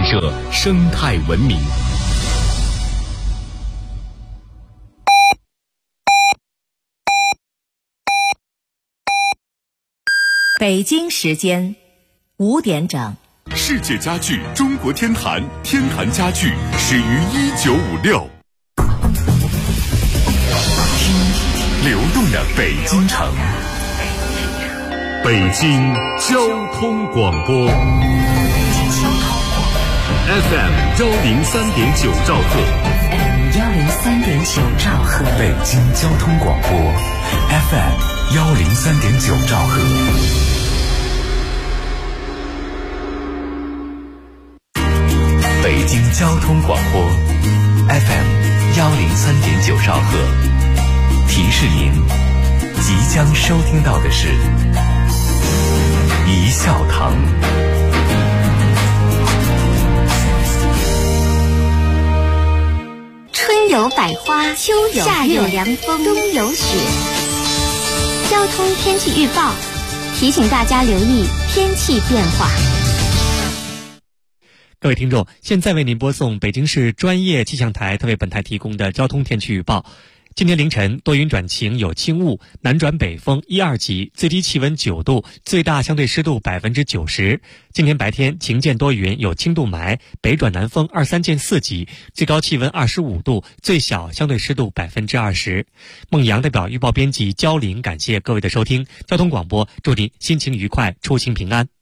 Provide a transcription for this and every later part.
设生态文明。 北京时间5点整。 世界家具中国天坛，天坛家具始于1956。流动的北京城，北京交通广播 FM 103.9兆赫 103.9兆赫， 北京交通广播 FM 103.9兆赫。北京交通广播 FM 103.9兆赫，提示您即将收听到的是一笑堂。 春有百花，秋有夏有凉风，冬有雪。交通天气预报提醒大家留意天气变化。 各位听众，现在为您播送北京市专业气象台特为本台提供的交通天气预报。今天凌晨多云转晴，有轻雾，南转北风1、2级，最低气温9度，最大相对湿度90%。今天白天晴间多云，有轻度霾，北转南风2、3见4级，最高气温25度，最小相对湿度20%。孟阳代表预报编辑焦林，感谢各位的收听。交通广播，祝您心情愉快，出行平安。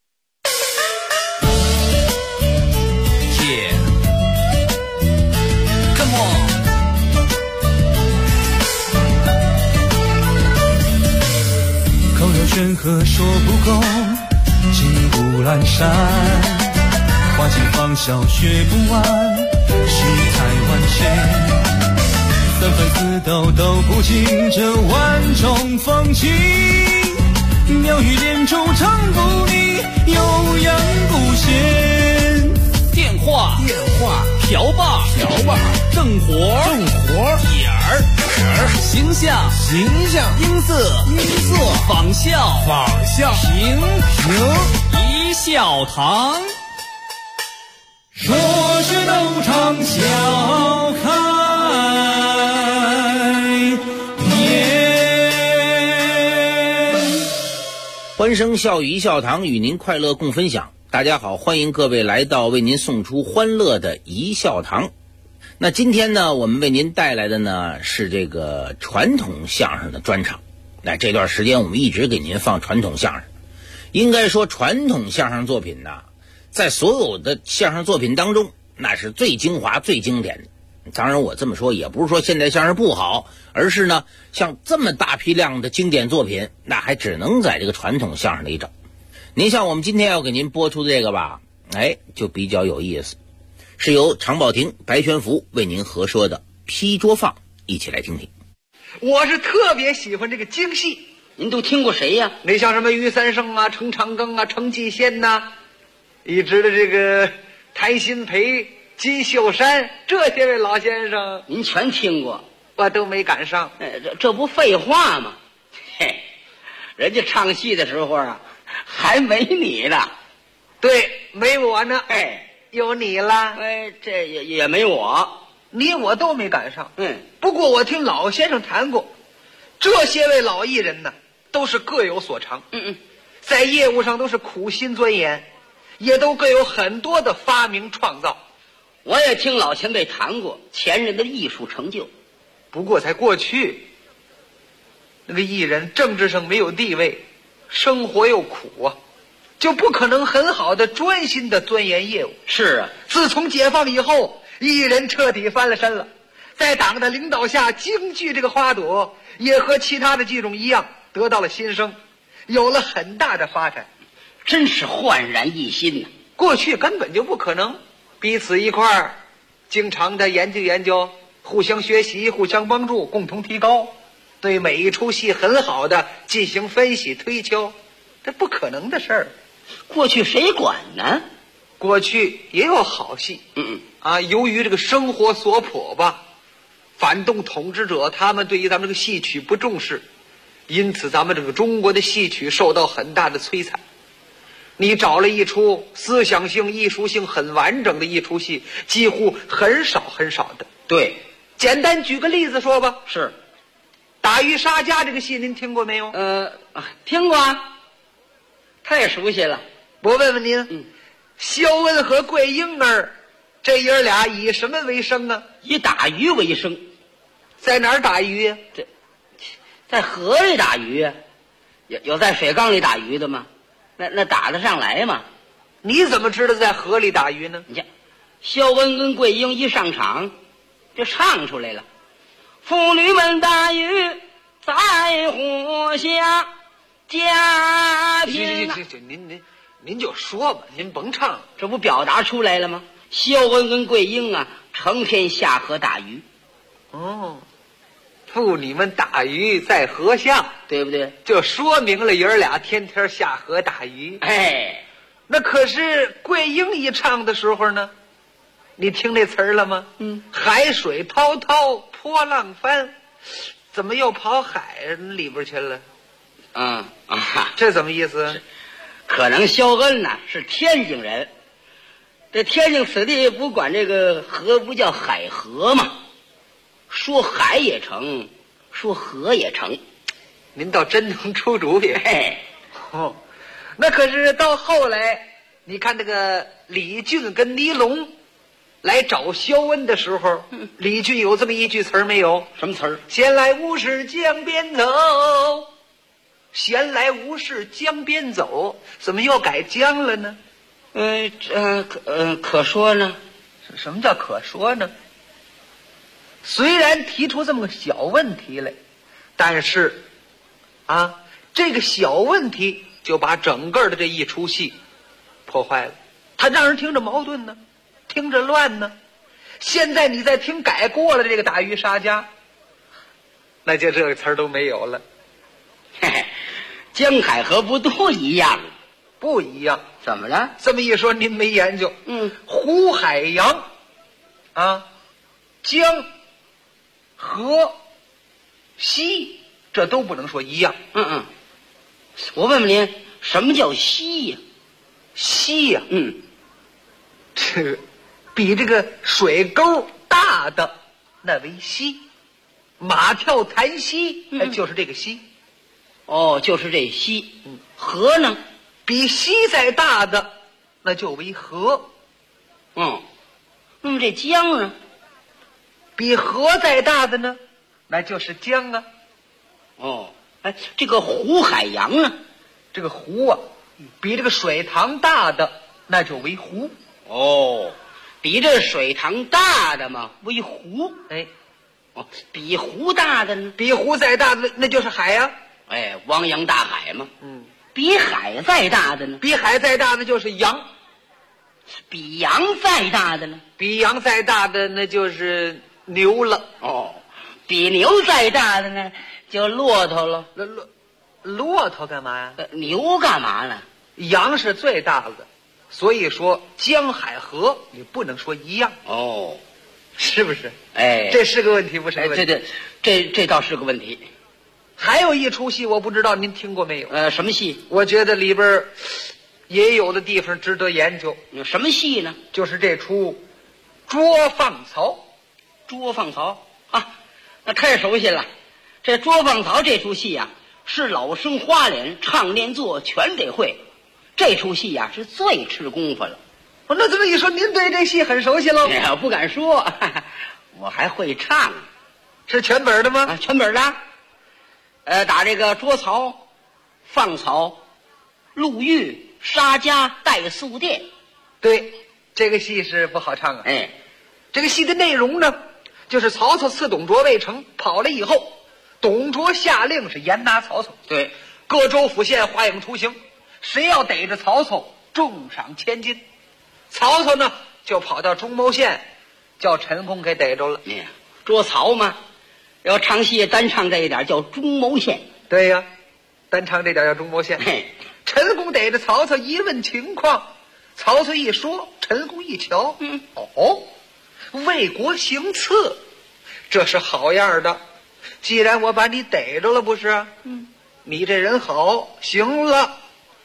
口有悬河说不够，骑虎阑珊，花尽芳笑学不完，世态万千，三分四斗斗不尽这万种风情，妙语连珠唱不腻，悠扬不闲。 电话瓢把正活点儿形象音色仿效平一笑堂， 说是斗场笑开颜。 欢声笑语一笑堂，与您快乐共分享。大家好，欢迎各位来到为您送出欢乐的一笑堂。那今天呢，我们为您带来的呢是这个传统相声的专场。那这段时间我们一直给您放传统相声。应该说传统相声作品呢，在所有的相声作品当中，那是最精华最经典的。当然我这么说也不是说现代相声不好，而是呢像这么大批量的经典作品，那还只能在这个传统相声里找。您像我们今天要给您播出的这个吧，就比较有意思，是由常宝霆、白全福为您合说的批捉放，一起来听听。 我是特别喜欢这个京戏。 您都听过谁呀？ 那像什么于三胜啊、程长庚啊、程继先呐，一直的这个谭鑫培、金秀山，这些位老先生您全听过， 我都没赶上。 这不废话吗？嘿，人家唱戏的时候啊还没你呢。 对，没我呢。有你了。 这也没我， 你我都没赶上。不过我听老先生谈过，这些位老艺人呢，都是各有所长。在业务上都是苦心钻研，也都各有很多的发明创造。 我也听老前辈谈过前人的艺术成就。 不过在过去，那个艺人政治上没有地位，生活又苦啊，就不可能很好的专心的钻研业务。 是啊， 自从解放以后，艺人彻底翻了身了，在党的领导下，京剧这个花朵也和其他的剧种一样得到了新生，有了很大的发展， 真是焕然一新呢。 过去根本就不可能，彼此一块儿经常的研究研究，互相学习，互相帮助，共同提高，对每一出戏很好的进行分析推敲，这不可能的事儿。 过去谁管呢？ 过去也有好戏，由于这个生活所迫吧，反动统治者他们对于咱们这个戏曲不重视，因此咱们这个中国的戏曲受到很大的摧残。 你找了一出思想性、艺术性很完整的一出戏，几乎很少很少的。 对， 简单举个例子说吧， 是打渔杀家这个戏您听过没有？ 听过啊，太熟悉了。 我问问您，肖恩和桂英儿这爷俩以什么为生啊？ 以打鱼为生。 在哪儿打鱼呀？ 在河里打鱼呀？有在水缸里打鱼的吗？那打得上来吗？ 你怎么知道在河里打鱼呢？ 你看，肖恩跟桂英一上场，就唱出来了：妇女们打鱼在火下，家庭。 您就说吧，您甭唱， 这不表达出来了吗？肖恩跟桂英啊，成天下河打鱼。 哦，妇女们打鱼在河下， 对不对？ 就说明了爷儿俩天天下河打鱼。 哎， 那可是桂英一唱的时候呢，你听那词儿了吗？海水滔滔波浪翻，怎么又跑海里边去了？这怎么意思？ 可能肖恩呐是天津人，这天津此地不管这个河不叫海河吗？说海也成，说河也成。 您倒真能出主意。 哦， 那可是到后来，你看这个李俊跟倪龙来找肖恩的时候，李俊有这么一句词儿没有？ 什么词儿？ 闲来无事江边走，闲来无事江边走，怎么又改江了呢？ 可说呢。 什么叫可说呢？虽然提出这么个小问题来，但是这个小问题就把整个的这一出戏破坏了，它让人听着矛盾呢，听着乱呢。现在你再听改过了这个打渔杀家，那就这个词儿都没有了。 江海河不都一样？ 不一样。 怎么了？ 这么一说您没研究。湖海洋江河西这都不能说一样。 我问问您，什么叫溪呀？ 溪呀，这个比这个水沟大的那为溪，马跳潭溪，就是这个溪。 哦，就是这溪。河呢？ 比溪再大的那就为河。 那么这江呢？ 比河再大的呢，那就是江啊。 这个湖海洋呢？ 这个湖啊，比这个水塘大的那就为湖。 比这水塘大的嘛为湖。比湖大的呢？ 比湖再大的那就是海呀。 汪洋大海嘛。比海再大的呢？ 比海再大的就是洋。 比洋再大的呢？ 比洋再大的那就是牛了。 比牛再大的呢就骆驼了。 骆驼干嘛呀？ 牛干嘛呢？ 羊是最大的，所以说江海河你不能说一样。是不是？这是个问题，不是个问题。 这倒是个问题。 还有一出戏，我不知道您听过没有？ 什么戏？ 我觉得里边也有的地方值得研究。 什么戏呢？ 就是这出捉放曹。 捉放曹那太熟悉了。这捉放曹这出戏是老生花脸唱练做全得会。这出戏是最吃功夫了。 那这么一说，您对这戏很熟悉喽？ 不敢说，我还会唱。 是全本的吗？ 全本的。打这个捉曹、放曹、陆玉、杀家、带宿店。 对，这个戏是不好唱啊。这个戏的内容呢，就是曹操刺董卓未成，跑了以后，董卓下令是严拿曹操。 对， 各州府县画影图形，谁要逮着曹操，重赏1000金。曹操呢，就跑到中牟县，叫陈宫给逮着了。 捉曹嘛，要唱戏单唱这一点叫中牟县。 对呀，单唱这点叫中牟县。陈宫逮着曹操一问情况，曹操一说，陈宫一瞧，为国行刺，这是好样的。既然我把你逮着了，不是？你这人好，行了，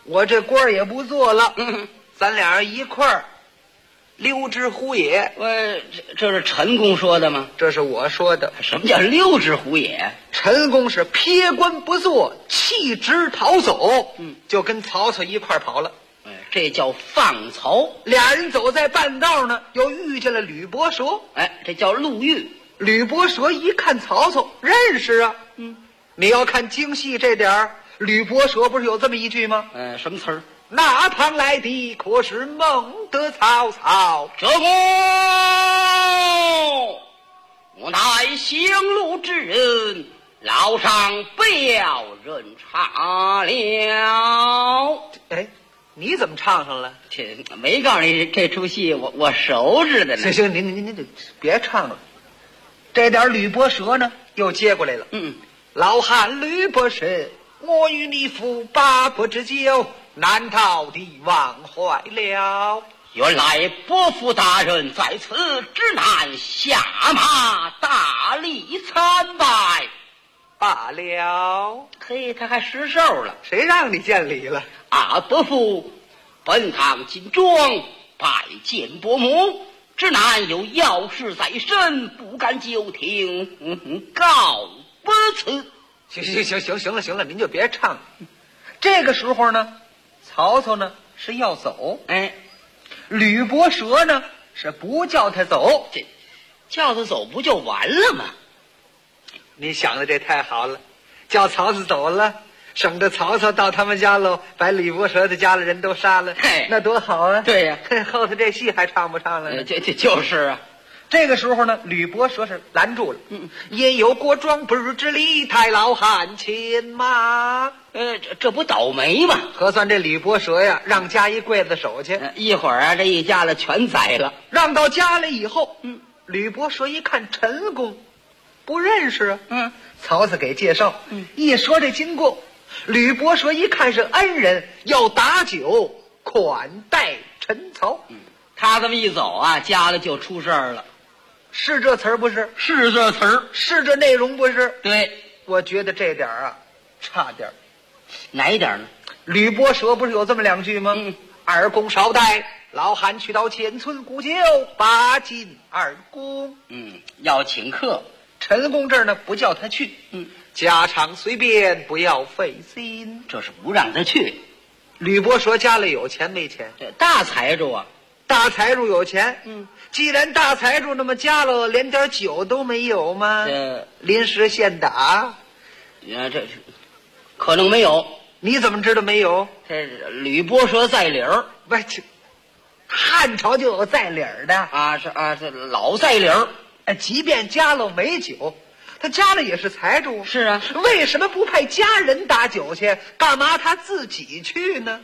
我这官也不做了，咱俩一块儿溜之乎野。 这是陈公说的吗？ 这是我说的。 什么叫溜之乎野？ 陈公是撇官不做，弃职逃走，就跟曹操一块儿跑了。 这叫放曹。 俩人走在半道呢，又遇见了吕伯奢。 这叫路遇。 吕伯奢一看曹操，认识啊。你要看京戏这点儿，吕伯奢不是有这么一句吗？ 什么词儿？ 那趟来的可是孟德曹操？ 这我乃行路之人，老上不要人查了。 你怎么唱上了？ 这没告诉你这出戏我熟知的呢。 行，您就别唱了。这点吕伯奢呢又接过来了。老汉吕伯奢，我与你赴八国之交，难逃的忘怀了。 原来伯父大人在此之难，下马大礼参拜罢了。 嘿，他还失手了。 谁让你见礼了？ 伯父，本堂进庄拜见伯母，之难有要事在身，不敢久听，告不辞。 行了，您就别唱了。这个时候呢，曹操呢是要走，吕伯奢呢是不叫他走。 这叫他走不就完了吗？ 你想的这太好了，叫曹操走了，省得曹操到他们家喽，把吕伯奢的家里人都杀了，那多好啊！ 对呀， 后头这戏还唱不唱了？ 这就是啊。 这个时候呢，吕伯奢是拦住了，也有过庄不日之礼，太老汉牵马。 这不倒霉吗？ 核算这吕伯奢呀，让家一刽子手去， 一会儿这一家子全宰了。 让到家里以后，吕伯奢一看陈公，不认识啊。曹操给介绍，一说这经过，吕伯奢一看是恩人，要打酒款待陈曹。 他这么一走啊，家里就出事儿了。 是这词儿不是？ 是这词儿。 是这内容不是？ 对， 我觉得这点啊差点。 哪一点呢？ 吕伯奢不是有这么两句吗？二公少待，老汉去到前村古酒，把进二公。 要请客。 陈公这儿呢不叫他去，家常随便，不要费心， 这是不让他去。 吕伯奢家里有钱没钱？ 这大财主啊， 大财主有钱。既然大财主，那么家里连点酒都没有吗？临时现打。 这是可能没有。 你怎么知道没有？ 这吕伯奢在理儿。 不，汉朝就有在理儿的啊，这老在理儿。 即便家里没酒，他家里也是财主。 是啊， 为什么不派家人打酒去？干嘛他自己去呢？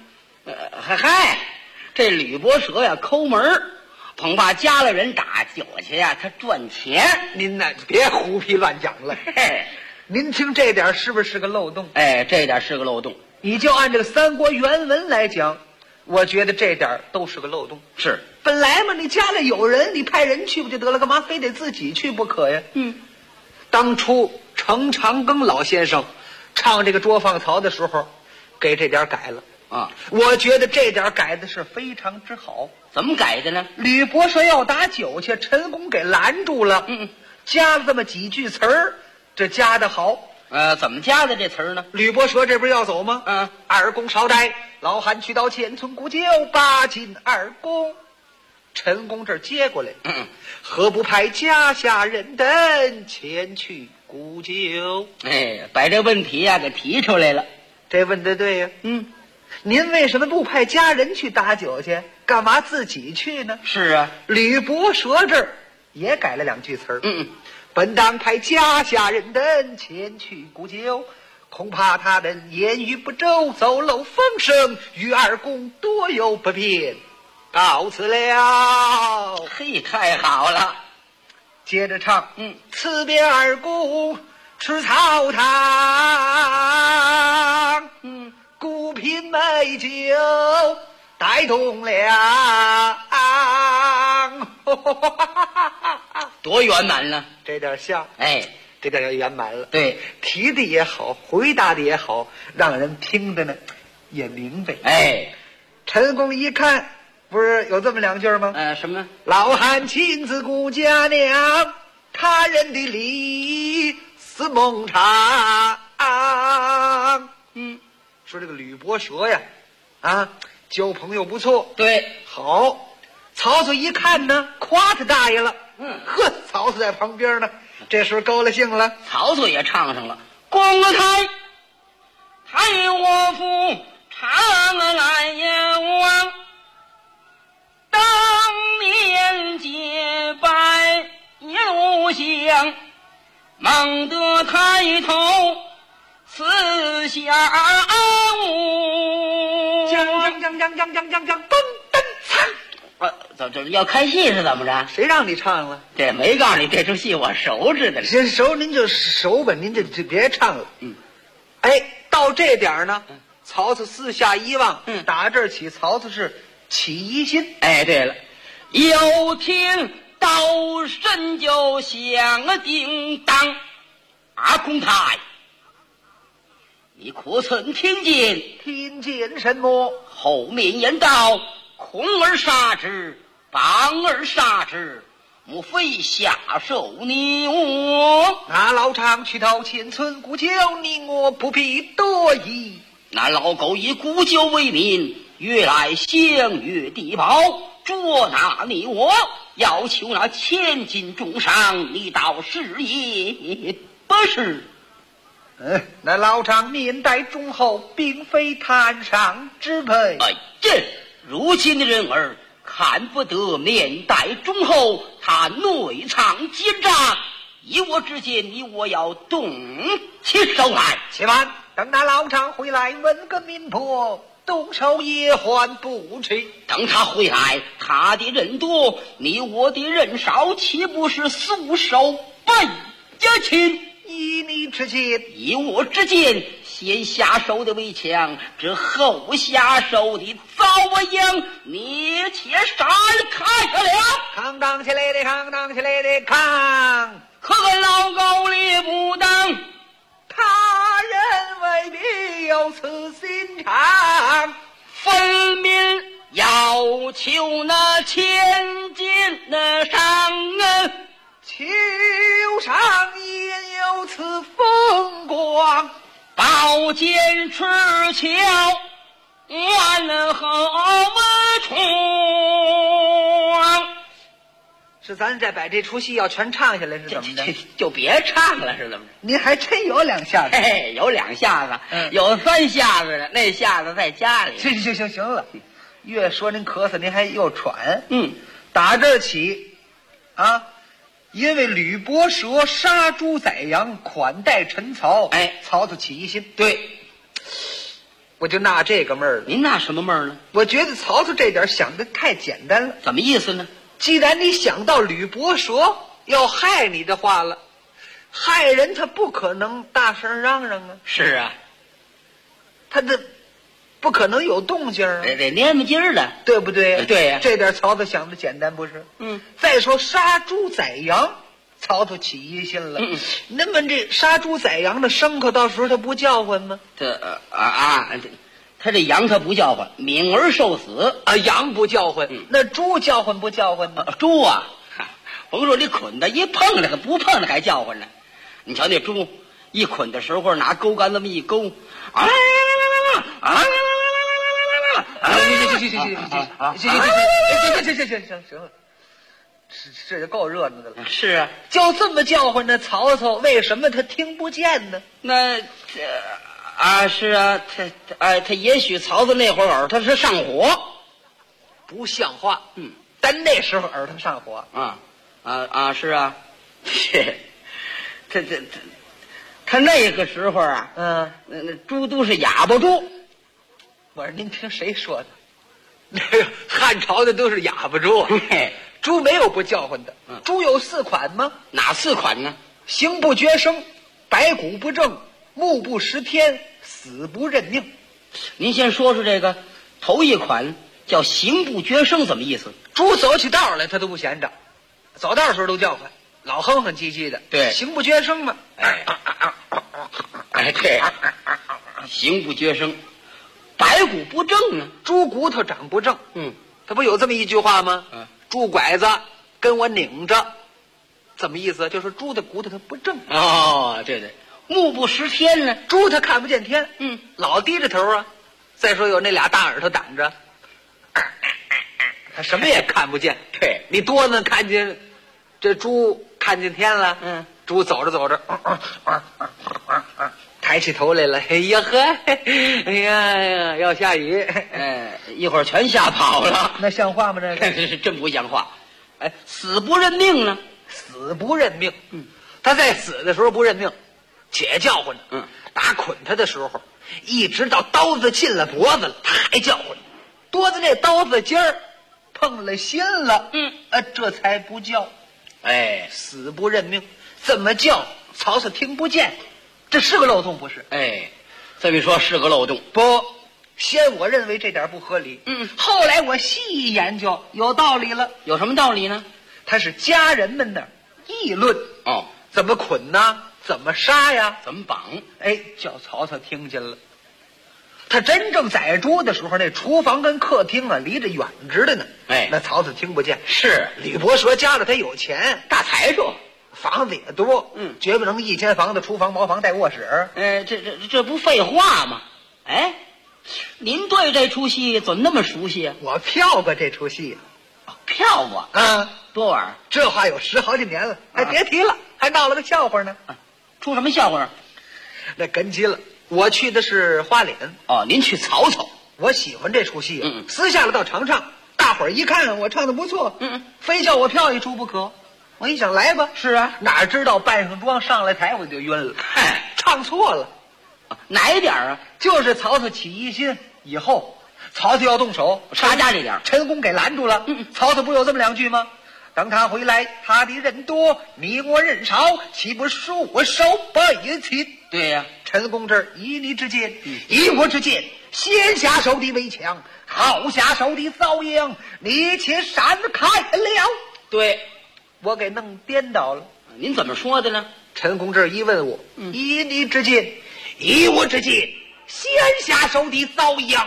这吕伯奢呀抠门，恐怕家里人打酒去呀，他赚钱。 您呢别胡批乱讲了。您听这点是不是个漏洞？ 这点是个漏洞。 你就按这个三国原文来讲，我觉得这点都是个漏洞。 是， 本来嘛，你家里有人，你派人去不就得了？干嘛非得自己去不可呀？当初程长庚老先生唱这个《捉放曹》的时候，给这点改了啊。 我觉得这点改的是非常之好。 怎么改的呢？ 吕伯奢要打酒去，陈公给拦住了，加了这么几句词儿，这加的好。 怎么加的这词儿呢？ 吕伯奢这不是要走吗？二公少待，老汉去到前村古酒，把进二公。陈公这儿接过来，何不派家下人等前去古酒？ 把这问题啊给提出来了。 这问得对呀。您为什么不派家人去打酒去？干嘛自己去呢？ 是啊， 吕伯奢这儿也改了两句词儿。本当派家下人等前去古酒，恐怕他们言语不周，走漏风声，与二公多有不便，告辞了。 嘿，太好了。 接着唱，辞别二公吃草堂，孤品美酒带动了， 多圆满了。 这点像，这点圆满了。 对， 提的也好，回答的也好，让人听的呢也明白。 哎， 陈公一看，不是有这么两句吗？ 什么？ 老汉亲自顾家娘，他人的理似孟尝。说这个吕伯奢呀，交朋友不错。 对， 好。曹操一看呢，夸他大爷了。曹操在旁边呢，这时候高了兴了。 曹操也唱上了：公台太我父长来望，当年结拜一路香，猛得抬头四下无。 将噔怎么要开戏是怎么着？ 谁让你唱了？ 这没告诉你，这出戏我熟着的。 先熟您就熟吧，您就别唱了。到这点呢，曹操四下一望，打这儿起，曹操是起疑心。 对了，有听到声就响叮当，公台，你可曾听见？ 听见什么？ 后面言道：空而杀之，帮而杀之，莫非下手你我？ 那老常去到前村古旧，你我不必多疑。 那老狗以古旧为名，越来相越地保，捉拿你我，要求那千金重赏，你倒是也不是。 那老常面带忠厚，并非摊上之辈。 这如今的人儿看不得面带忠厚，他内藏奸诈，以我之见，你我要动起手来。 且慢，等那老常回来问个明白，动手也还不迟。 等他回来，他的人多，你我的人少，岂不是束手败擒？ 以你之见， 以我之见，先下手的为强，这后下手的遭殃，你且闪开了。 扛当起来的，扛当起来的，扛！ 可老狗力不当， 他人未必有此心肠， 分明要求那千金的赏求上也有此风光， 宝剑持鞘，万后冲。 是咱再把这出戏要全唱下来是怎么的？ 就别唱了是怎么着？ 您还真有两下子。 有两下子，有三下子的，那下子在家里。 行了，越说您咳嗽，您还又喘。打这儿起因为吕伯奢杀猪宰羊，款待陈曹，曹操起疑心。 对， 我就纳这个闷儿了。 您纳什么闷儿呢？ 我觉得曹操这点想的太简单了。 怎么意思呢？ 既然你想到吕伯奢要害你的话了，害人他不可能大声嚷嚷啊。 是啊， 他这不可能有动静啊， 得蔫么劲儿的， 对不对？ 对呀， 这点曹操想的简单不是？再说杀猪宰羊，曹操起疑心了。那么这杀猪宰羊的牲口，到时候他不叫唤吗？ 他这羊他不叫唤，敏而受死啊。羊不叫唤，那猪叫唤不叫唤呢？ 猪啊，甭说你捆的，一碰了不碰了还叫唤呢。你瞧那猪一捆的时候，拿钩竿这么一勾， 行了，这就够热闹的了。 是啊， 就这么叫唤呢，曹操为什么他听不见呢？ 那是啊，他也许曹操那会儿耳朵是上火， 不像话。但那时候耳朵上火是啊，他那个时候啊，那猪都是哑巴猪。 我说您听谁说的？那个汉朝的都是哑巴猪，猪没有不叫唤的。猪有4款吗？ 哪4款呢？ 行不绝声，白骨不正，目不识天，死不认命。 您先说说这个头一款叫行不绝声，怎么意思？ 猪走起道来他都不闲着，走道的时候都叫唤，老哼哼唧唧的。 对， 行不绝声嘛。 对，行不绝声，白哪骨不正呢？ 猪骨头长不正。他不有这么一句话吗？猪拐子跟我拧着，怎么意思？就是猪的骨头它不正。 哦，对，目不识天呢， 猪它看不见天，老低着头啊。再说有那俩大耳朵挡着，它什么也看不见。 对， 你多能看见，这猪看见天了。猪走着走着，抬起头来了。哎呀呵，哎呀，要下雨。 一会儿全吓跑了。 那像话吗？这是真不像话。死不认命呢？ 死不认命。他在死的时候不认命，且叫唤呢。打捆他的时候，一直到刀子进了脖子了，他还叫唤。多的那刀子尖儿碰了心了，这才不叫。死不认命，怎么叫曹操听不见？这是个漏洞不是？ 这么一说是个漏洞。 不，先我认为这点不合理。后来我细一研究，有道理了。 有什么道理呢？ 他是家人们的议论。怎么捆呢？怎么杀呀？ 怎么绑？ 叫曹操听见了。他真正宰猪的时候，那厨房跟客厅啊离着远着的呢。那曹操听不见。 是吕伯奢家里他有钱， 大财主， 房子也多，绝不能一间房子厨房茅房带卧室。 这不废话吗？您对这出戏怎么那么熟悉啊？ 我票过这出戏。 票过多晚？ 这话有10好几年了。别提了，还闹了个笑话呢。 出什么笑话？ 那跟急了。我去的是花脸。 您去曹操。 我喜欢这出戏。私下了到常唱，大伙儿一看我唱的不错，非叫我票一出不可。我一想来吧。 是啊， 哪知道扮上妆上了台我就晕了。唱错了。 哪一点啊？ 就是曹操起疑心以后，曹操要动手杀家里点， 陈宫给拦住了。曹操不有这么2句吗？等他回来，他的人多，你我人少，岂不恕我手背亲？ 对呀， 陈宫这儿以你之见，以我之见，先下手的为强，后下手的遭殃，你且闪开了。 对， 我给弄颠倒了。 您怎么说的呢？ 陈宫这儿一问我，以你之见，以我之见，先下手的遭殃。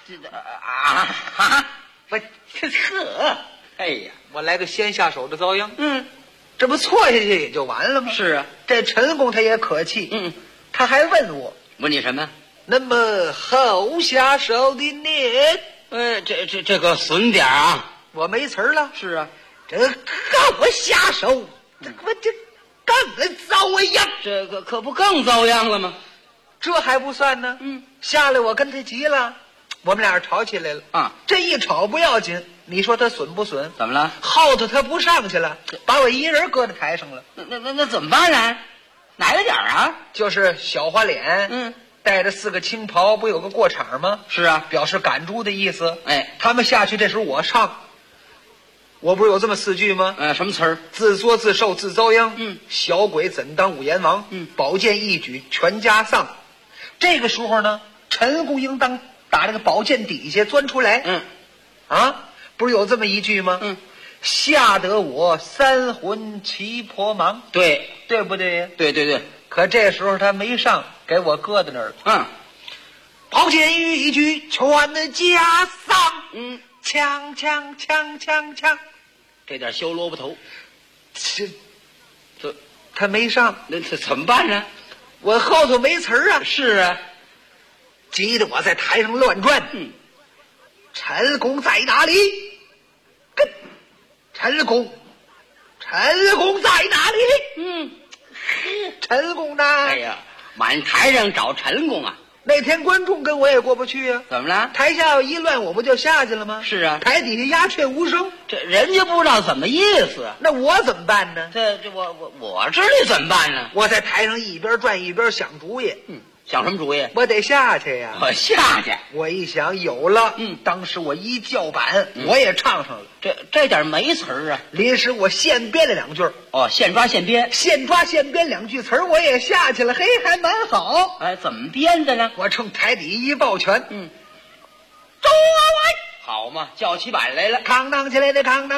我呵， 哎呀， 我来个先下手的遭殃。这不错下去也就完了吗？ 是啊， 这陈宫他也可气。他还问我， 问你什么？ 那么后下手的呢？ 这个损点啊， 我没词儿了。 是啊， 这后下手，这更遭殃。 这个可不更遭殃了吗？ 这还不算呢。下来我跟他急了，我们俩吵起来了。这一吵不要紧，你说他损不损？ 怎么了？ 后头他不上去了，把我一人搁在台上了。 那怎么办呢？哪个点啊？ 就是小花脸，带着4个青袍，不有个过场吗？ 是啊， 表示赶猪的意思。他们下去，这时候我唱，我不是有这么4句吗？ 什么词儿？ 自作自受自遭殃。小鬼怎当五阎王？宝剑一举全家丧。这个时候呢，陈宫应当打这个宝剑底下钻出来。不是有这么一句吗？吓得我3魂七魄忙。 对不对？ 对。 可这时候他没上，给我搁在那儿了。宝剑一举全家丧。枪， 这点修萝卜头， 这他没上， 那怎么办呢？ 我后头没词儿啊。 是啊， 急得我在台上乱转。陈宫在哪里？陈宫在哪里？陈宫呢？ 哎呀，满台上找陈宫啊！ 那天观众跟我也过不去啊。 怎么了？ 台下要一乱，我不就下去了吗？ 是啊， 台底下鸦雀无声， 这人家不知道怎么意思。 那我怎么办呢？ 这我知道怎么办呢？ 我在台上一边转一边想主意。 想什么主意？ 我得下去呀！ 我下去。 我一想有了。当时我一叫板，我也唱上了。 这点没词儿啊！ 临时我现编了2句。 现抓现编 2句词儿，我也下去了。嘿，还蛮好。 怎么编的呢？ 我冲台底一抱拳。周好嘛，叫起板来了。 扛当起来的扛。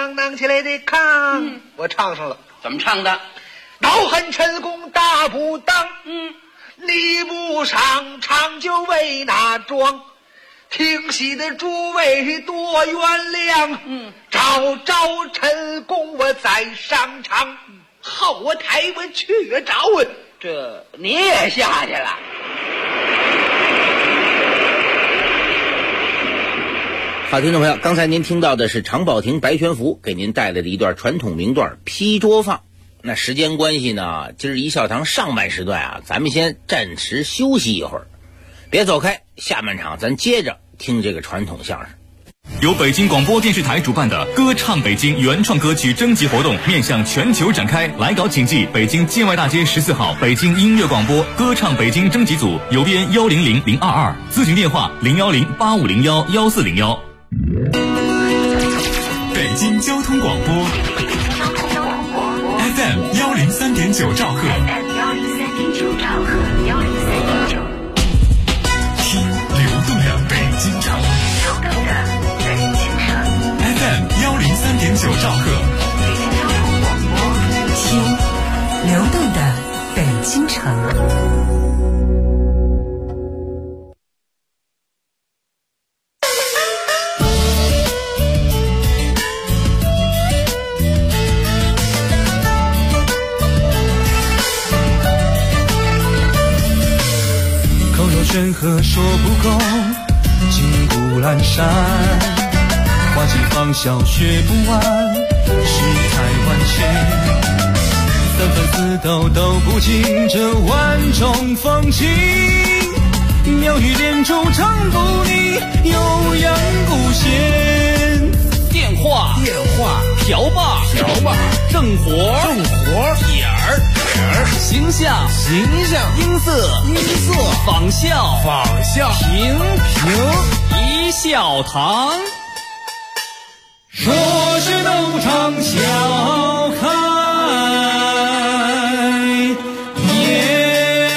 我唱上了。 怎么唱的？ 恼恨陈宫大不当。你不上场就为那桩， 听戏的诸位多原谅。朝晨功我在上场，后我台我去找这你也下去了？ 好，听众朋友，刚才您听到的是常宝霆、白全福给您带来的一段传统名段《批桌放》。那时间关系呢，今儿一笑堂上半时段啊，咱们先暂时休息一会儿，别走开，下半场咱接着听这个传统相声。 由北京广播电视台主办的歌唱北京原创歌曲征集活动面向全球展开，来稿请寄北京建外大街14号北京音乐广播歌唱北京征集组，邮编100022，咨询电话01085011401。北京交通广播 FM 103.9兆赫，听流动的北京城。FM 103.9兆赫， 听流动的北京城。 口若悬河说不够，金谷阑珊。花季芳笑学不完，世态万千。三分四斗斗不尽这万种风情。妙语连珠唱不腻，悠扬古弦。 电话瓢把正活点儿形象音色仿效平一笑堂。 说是斗场笑开颜。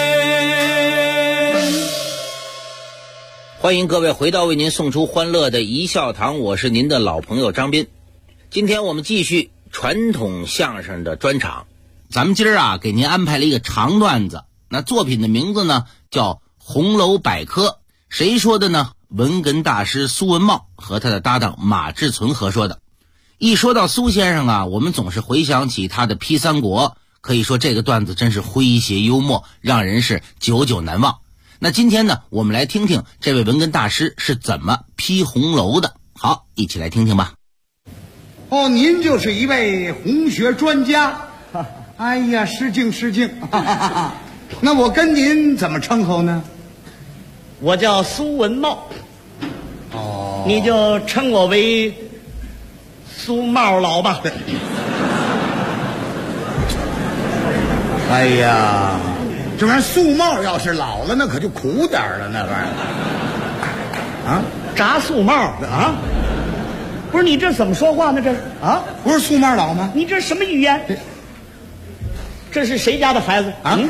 欢迎各位回到为您送出欢乐的一笑堂，我是您的老朋友张斌。今天我们继续传统相声的专场，咱们今儿啊给您安排了一个长段子，那作品的名字呢叫《红楼百科》，谁说的呢？文哏大师苏文茂和他的搭档马志存合说的。一说到苏先生啊，我们总是回想起他的批三国，可以说这个段子真是诙谐幽默，让人是久久难忘。那今天呢，我们来听听这位文哏大师是怎么批红楼的。好，一起来听听吧。 哦，您就是一位红学专家。哎呀，失敬。那我跟您怎么称呼呢？ 我叫苏文茂。 哦， 你就称我为苏茂老吧。 哎呀，这玩意儿苏茂要是老了，那可就苦点了，那玩意儿。啊， 炸素帽啊！不是你这怎么说话呢？这是啊， 不是苏茂老吗？ 你这什么语言？这是谁家的孩子啊？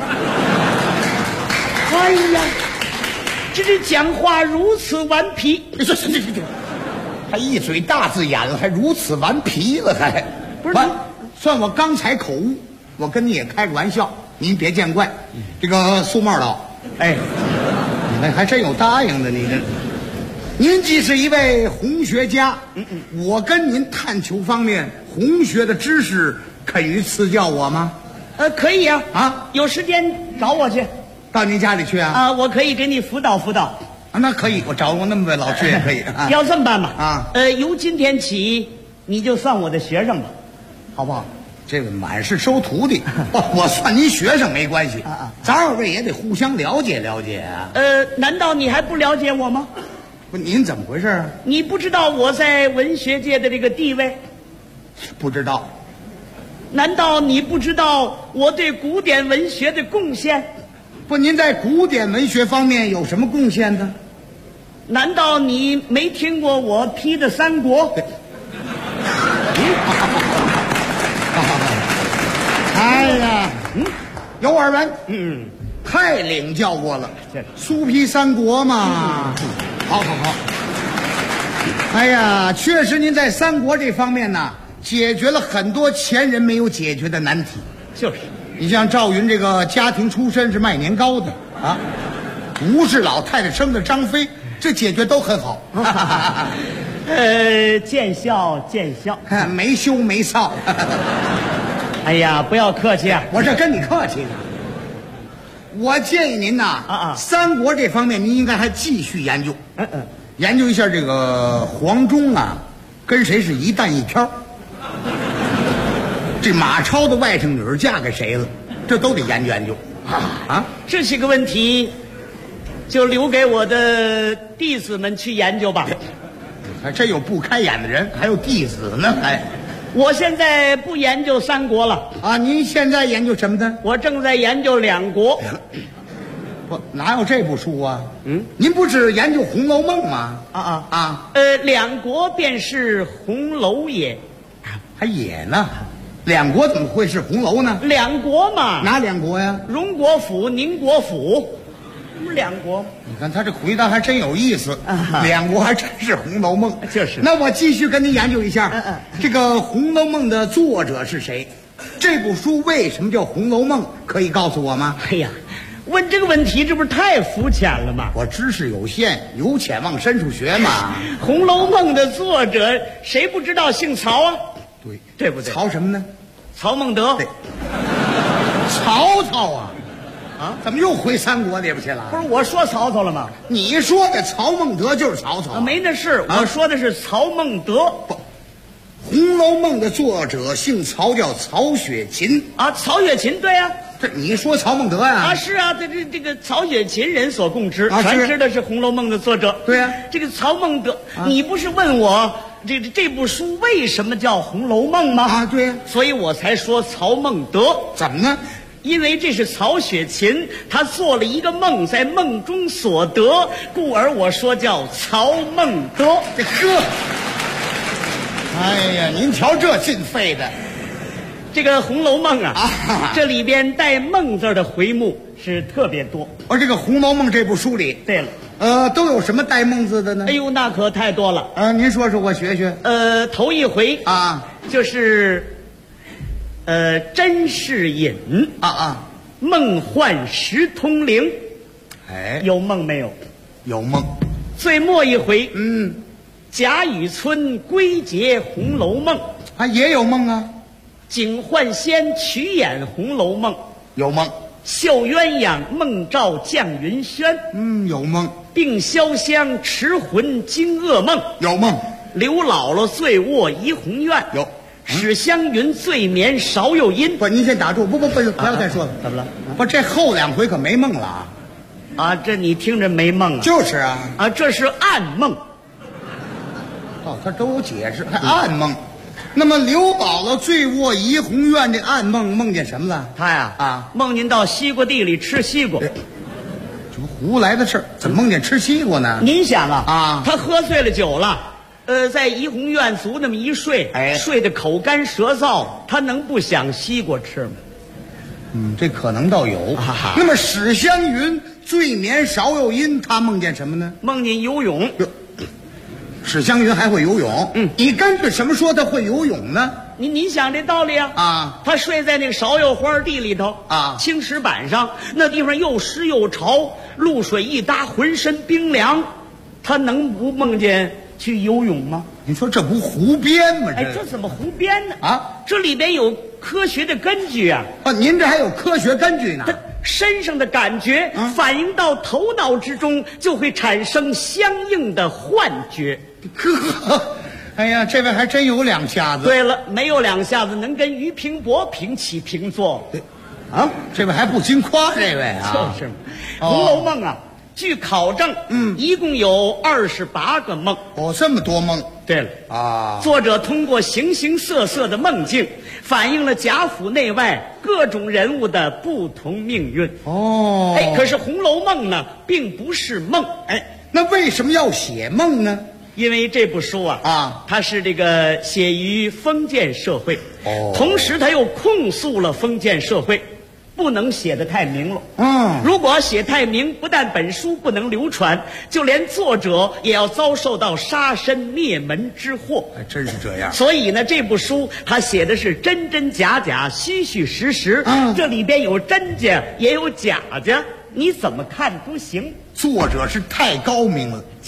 哎呀，这讲话如此顽皮。 你说这，还一嘴大字眼了，还如此顽皮了，还不是？ 算我刚才口误，我跟你也开个玩笑，您别见怪。这个苏茂老，哎，你还真有答应的，你这。您既是一位红学家，我跟您探求方面红学的知识，肯于赐教我吗？ 可以啊，有时间找我去， 到您家里去啊？ 我可以给你辅导辅导。 那可以，我找我那么位老师也可以。 要这么办吧？由今天起，你就算我的学生吧，好不好？ 这个满是收徒弟，我算您学生没关系。咱二位也得互相了解了解啊。 难道你还不了解我吗？ 不，您怎么回事啊？ 你不知道我在文学界的这个地位？ 不知道。 难道你不知道我对古典文学的贡献？ 不，您在古典文学方面有什么贡献呢？ 难道你没听过我批的三国？ 哎呀，有耳闻，太领教过了。苏批三国嘛，好。哎呀，确实您在三国这方面呢，解决了很多前人没有解决的难题。 就是， 你像赵云这个家庭出身是卖年糕的啊，吴氏老太太生的张飞， 这解决都很好。 见笑见笑， 没羞没臊。 哎呀，不要客气啊， 我这跟你客气呢。我建议您呐，三国这方面您应该还继续研究，研究一下这个黄忠啊，跟谁是一弹一飘。这马超的外甥女嫁给谁了，这都得研究研究。 这些个问题，就留给我的弟子们去研究吧。 还真有不开眼的人，还有弟子呢。哎， 我现在不研究三国了啊！您现在研究什么呢？ 我正在研究两国。 我哪有这部书啊？您不是研究《红楼梦》吗？ 两国便是红楼也。 还也呢？两国怎么会是红楼呢？ 两国嘛。 哪两国呀？ 荣国府、宁国府。两国， 你看他这回答还真有意思。两国还真是《红楼梦》， 就是。 那我继续跟您研究一下，这个《红楼梦》的作者是谁？这部书为什么叫《红楼梦》？可以告诉我吗？ 哎呀，问这个问题，这不是太肤浅了吗？ 我知识有限，由浅往深处学嘛。 《红楼梦》的作者谁不知道姓曹啊？ 对， 对不对？ 曹什么呢？ 曹孟德。 对，曹操啊。怎么又回三国里边去了？ 不是我说曹操了吗？ 你说的曹孟德就是曹操。 没那事，我说的是曹孟德。 不，《红楼梦》的作者姓曹，叫曹雪芹啊。曹雪芹，对呀。 这你说曹孟德呀？ 是啊，这个曹雪芹人所共知，全知的是《红楼梦》的作者。 对呀， 这个曹孟德，你不是问我这部书为什么叫《红楼梦》吗？ 对呀， 所以我才说曹孟德。 怎么呢？ 因为这是曹雪芹，他做了一个梦，在梦中所得，故而我说叫曹孟德。 这呵，哎呀，您瞧这劲费的。 这个《红楼梦》这里边带“梦”字的回目是特别多。 这个《红楼梦》这部书里， 对了， 都有什么带“梦”字的呢？ 哎呦，那可太多了。 您说说，我学学。 头一回就是甄士隐梦幻识通灵。 哎， 有梦没有？ 有梦。 最末一回，贾雨村归结《红楼梦》 也有梦啊。 警幻仙曲演《红楼梦》， 有梦。 绣鸳鸯梦照绛云轩， 有梦。 并潇湘持魂惊噩梦， 有梦。 刘姥姥醉卧怡红院， 有。 史湘云醉眠芍药阴。 不，您先打住，不要再说了。 怎么了？ 不，这后两回可没梦了这你听着没梦啊？ 就是这是暗梦。 他都有解释，还暗梦。那么刘姥姥醉卧怡红院，这暗梦梦见什么了？ 他呀梦见到西瓜地里吃西瓜。 这不胡来的事儿，怎么梦见吃西瓜呢？ 您想他喝醉了酒了，在怡红院足那么一睡，睡得口干舌燥，他能不想西瓜吃吗？ 这可能倒有。那么史湘云醉眠芍药阴，他梦见什么呢？ 梦见游泳。 史湘云还会游泳？你根据什么说他会游泳呢？ 您想这道理他睡在那个芍药花地里头青石板上，那地方又湿又潮，露水一搭，浑身冰凉，他能不梦见去游泳吗？ 你说这不胡编吗？ 这怎么胡编呢？这里边有科学的根据您这还有科学根据呢？ 他身上的感觉反映到头脑之中，就会产生相应的幻觉。 哎呀，这位还真有两下子。 对了，没有两下子能跟俞平伯平起平坐。 这位还不禁夸这位就是《红楼梦》据考证，一共有28个梦。 这么多梦。 对了作者通过形形色色的梦境，反映了贾府内外各种人物的不同命运。可是《红楼梦》呢，并不是梦。 那为什么要写梦呢？ 因为这部书它是这个写于封建社会，同时它又控诉了封建社会，不能写得太明了。如果写太明，不但本书不能流传，就连作者也要遭受到杀身灭门之祸。 还真是这样。 所以呢，这部书它写的是真真假假，虚虚实实。这里边有真假，也有假假，你怎么看都行。 作者是太高明了，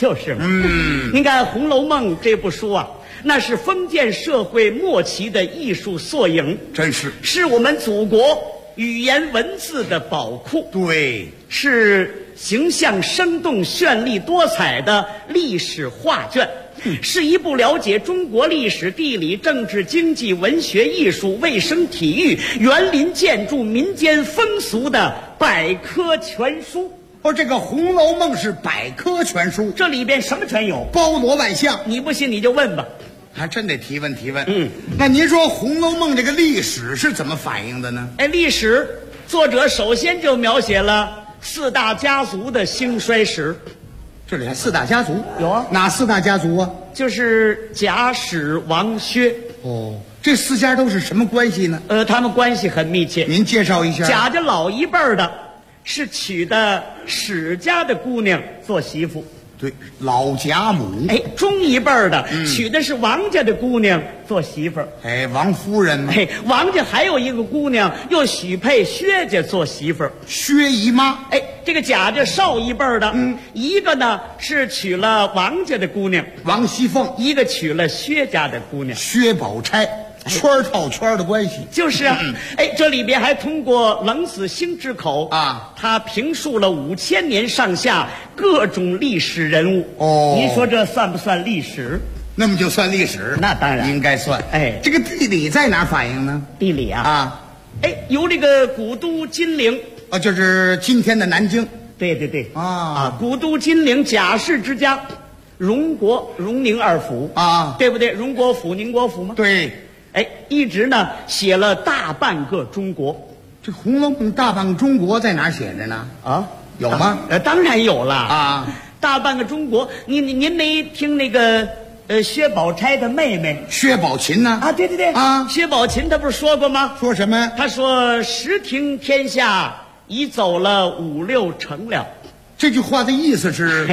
就是嘛。您看《红楼梦》这部书啊，那是封建社会末期的艺术缩影， 真是， 是我们祖国语言文字的宝库。 对， 是形象生动、绚丽多彩的历史画卷。是一部了解中国历史、地理、政治、经济、文学、艺术、卫生、体育、园林建筑、民间风俗的百科全书。 这个《红楼梦》是百科全书， 这里边什么全有， 包罗万象。 你不信你就问吧， 还真得提问。那您说《红楼梦》这个历史是怎么反映的呢？ 历史作者首先就描写了4大家族的兴衰史。 这里还4大家族？ 有啊。 哪4大家族啊？ 就是贾史王薛。 这4家都是什么关系呢？ 他们关系很密切。 您介绍一下。 贾家老一辈的是娶的史家的姑娘做媳妇。 对，老贾母。 中一辈的娶的是王家的姑娘做媳妇儿。 王夫人嘛。 王家还有一个姑娘又许配薛家做媳妇儿， 薛姨妈。 这个贾家少一辈的，一个呢是娶了王家的姑娘王熙凤， 一个娶了薛家的姑娘薛宝钗。圈套圈的关系。 就是啊。这里边还通过冷子兴之口啊， 他评述了5000年上下各种历史人物。您说这算不算历史？ 那么就算历史。 那当然应该算。这个地理在哪反映呢？ 地理啊，由这个古都金陵就是今天的南京。 对古都金陵贾氏之家，荣宁2府啊， 对不对？荣国府、宁国府吗？ 对。 一直呢写了大半个中国。 这《红楼梦》大半个中国在哪儿写着呢？有吗？ 当然有了啊！ 大半个中国，您没听那个薛宝钗的妹妹薛宝琴呢？ 对啊，薛宝琴她不是说过吗？ 说什么？ 她说10听天下已走了5、6成了。 这句话的意思是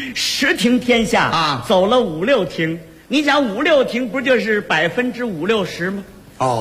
10听天下啊，走了5、6听。你想5、6听不就是50%、60%吗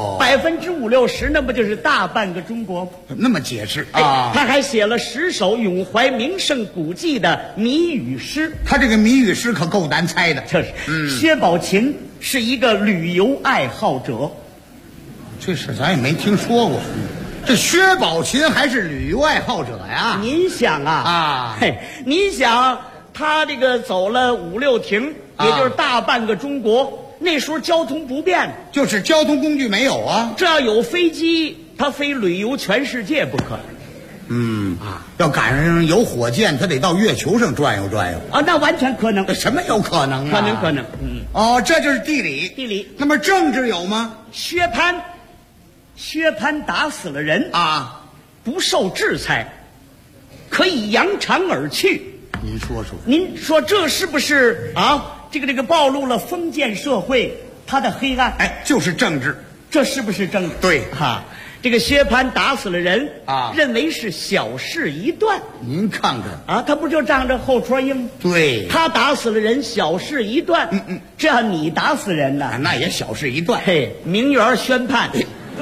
？50%、60%，那不就是大半个中国吗？ 那么解释啊？ 他还写了10首咏怀名胜古迹的谜语诗。 他这个谜语诗可够难猜的。 这是。薛宝琴是一个旅游爱好者。 这事咱也没听说过。这薛宝琴还是旅游爱好者呀？ 您想您想他这个走了5、6亭，也就是大半个中国。那时候交通不便， 就是交通工具没有啊。 这要有飞机，他飞旅游全世界不可能。 要赶上有火箭，他得到月球上转悠转悠那完全可能。 什么有可能啊？ 可能。 这就是地理。那么政治有吗？ 薛蟠打死了人不受制裁，可以扬长而去。您说这是不是这个暴露了封建社会它的黑暗？ 就是政治。 这是不是政治？ 对这个薛蟠打死了人认为是小事一段。 您看看他不就仗着后戳硬吗？ 对， 他打死了人，小事一段。这样你打死人呢？ 那也小事一段。 名媛宣判。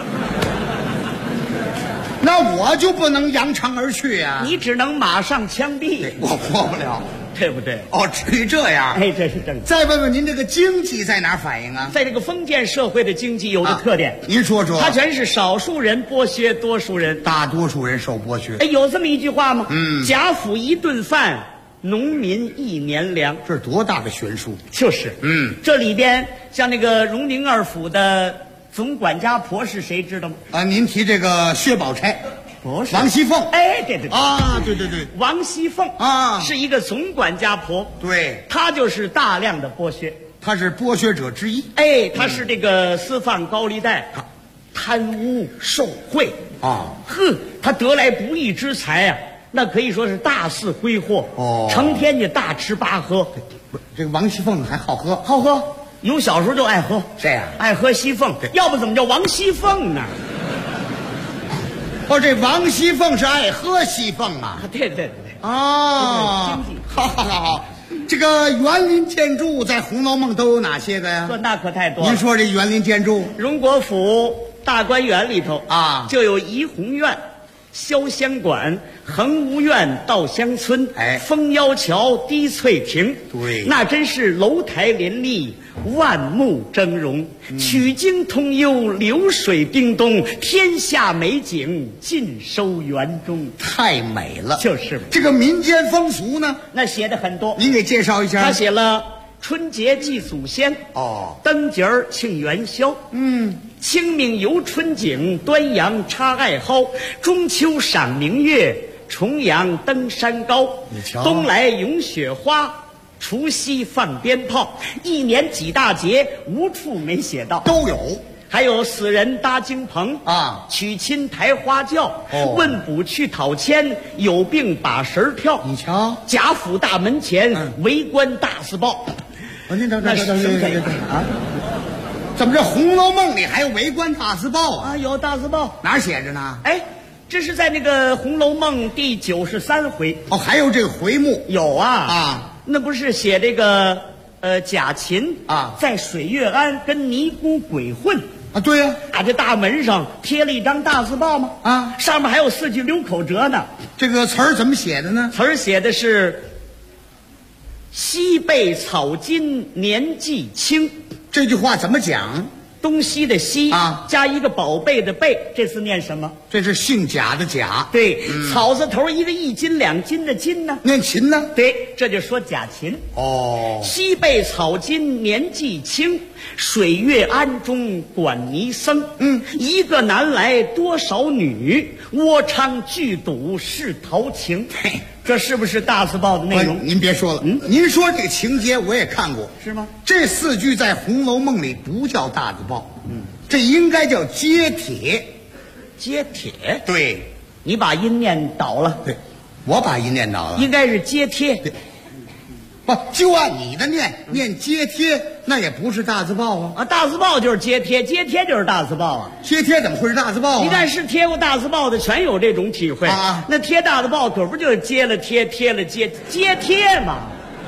那我就不能扬长而去啊！ 你只能马上枪毙。 我活不了， 对不对？ 至于这样？ 这是正常。 再问问您，这个经济在哪儿反映啊？ 在这个封建社会的经济有的特点， 您说说。 它全是少数人剥削多数人， 大多数人受剥削。 有这么一句话吗？贾府一顿饭，农民1年粮。 这是多大的悬殊？ 就是。这里边像那个荣宁2府的总管家婆是谁知道吗？ 您提这个薛宝钗， 不是王熙凤。 对对， 王熙凤是一个总管家婆。 对， 她就是大量的剥削， 她是剥削者之一。 她是这个私放高利贷、贪污受贿她得来不易之财那可以说是大肆挥霍成天就大吃大喝。 这个王熙凤还好喝， 有小时候就爱喝。 谁呀？ 爱喝西凤，要不怎么叫王熙凤呢？ 这王熙凤是爱喝西凤啊？ 对。经济。 好。这个园林建筑在《红楼梦》都有哪些个呀？ 那可太多了。 您说这园林建筑， 荣国府大观园里头就有怡红院， 潇湘馆、衡吴苑、稻香村，枫腰桥、滴翠亭， 对， 那真是楼台林立，万目峥嵘，曲径通幽，流水叮咚，天下美景尽收园中， 太美了。 就是这个民间风俗呢， 那写的很多， 您给介绍一下。 他写了春节祭祖先，灯节儿庆元宵，清明游春景，端阳插艾蒿，中秋赏明月，重阳登山高，冬来咏雪花，除夕放鞭炮，一年几大节，无处没写到， 都有。 还有死人搭京棚啊， 娶亲抬花轿，问卜去讨签，有病把神跳。 你瞧， 贾府大门前，围观大字报。 您等啊！怎么这《红楼梦》里还有围观大字报啊？ 有大字报， 哪儿写着呢？ 哎，这是在那个《红楼梦》第93回。 还有这个回目有啊。那不是写这个贾琴在水月庵跟尼姑鬼混啊？对呀， 这大门上贴了一张大字报吗？上面还有4句溜口辙呢。 这个词儿怎么写的呢？ 词儿写的是西被草金年纪轻， 这句话怎么讲？ 东西的西加一个宝贝的贝，这字念什么？ 这是姓贾的贾。 对，草字头一个1斤2斤的斤呢？ 念秦呢？ 对，这就说贾琴。西被草金年纪轻，水月庵中管尼僧。一个男来多少女，窝娼聚赌是陶情。这是不是大字报的内容？ 您别说了，您说这个情节我也看过， 是吗？ 这4句在《红楼梦》里不叫大字报，这应该叫揭帖。 揭帖？ 对， 你把音念倒了。 对，我把音念倒了， 应该是揭帖。 对，不就按你的念揭帖，那也不是大字报啊！ 大字报就是揭帖，揭帖就是大字报啊！ 揭帖怎么会是大字报啊？ 一旦是贴过大字报的，全有这种体会啊！那贴大字报可不就是揭了贴，贴了揭，揭帖嘛？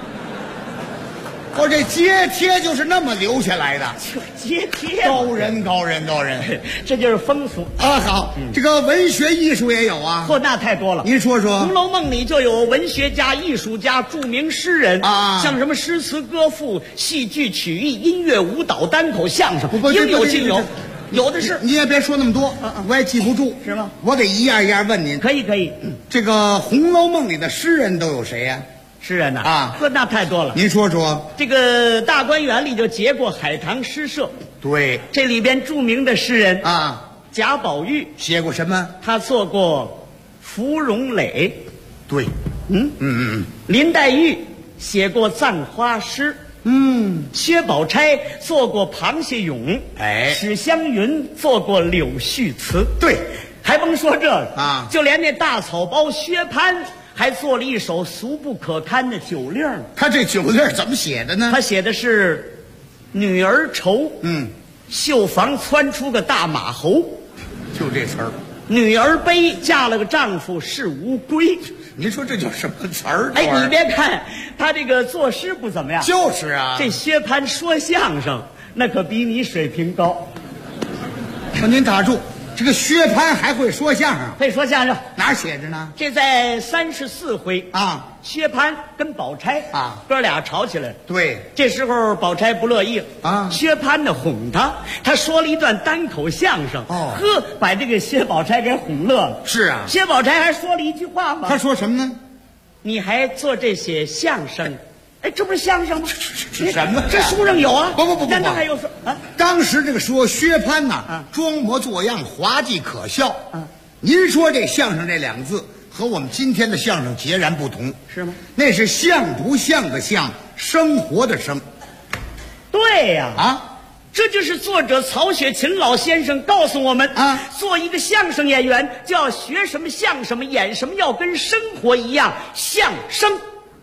这揭帖就是那么留下来的， 揭帖， 高人， 这就是风俗啊！好，这个文学艺术也有啊， 那太多了。 您说说， 《红楼梦》里就有文学家、艺术家、著名诗人啊，像什么诗词歌赋、戏剧曲艺、音乐舞蹈、单口相声，应有尽有。有的是， 你也别说那么多，我也记不住， 是吗？ 我得一样一样问您。 可以。 这个《红楼梦》里的诗人都有谁呀？ 诗人呐那太多了。 您说说。 这个大观园里就结过海棠诗社。 对， 这里边著名的诗人贾宝玉写过什么？ 他做过芙蓉蕾。 对， 林黛玉写过葬花诗。薛宝钗做过螃蟹咏。史湘云做过柳絮词。 对， 还甭说这个就连那大草包薛蟠还做了一首俗不可堪的酒令。 他这酒令怎么写的呢？ 他写的是女儿愁，绣房窜出个大马猴， 就这词儿。 女儿悲，嫁了个丈夫是乌龟。 您说这叫什么词儿？ 你别看他这个作诗不怎么样， 就是啊， 这薛蟠说相声那可比你水平高。 您打住。这个薛蟠还会说相声？ 会说相声， 哪儿写着呢？ 这在34回薛蟠跟宝钗哥俩吵起来了。 对， 这时候宝钗不乐意了薛蟠呢哄他说了一段单口相声，把这个薛宝钗给哄乐了。 是啊， 薛宝钗还说了一句话吗？ 他说什么呢？ 你还做这些相声？这不是相声吗？ 是什么？ 这书上有啊！ 不， 难道还有说当时这个说薛蟠呐，装模作样，滑稽可笑。您说这相声这2个字和我们今天的相声截然不同， 是吗？ 那是像不像的像，生活的生。 对呀，这就是作者曹雪芹老先生告诉我们做一个相声演员就要学什么像什么，演什么要跟生活一样，相声。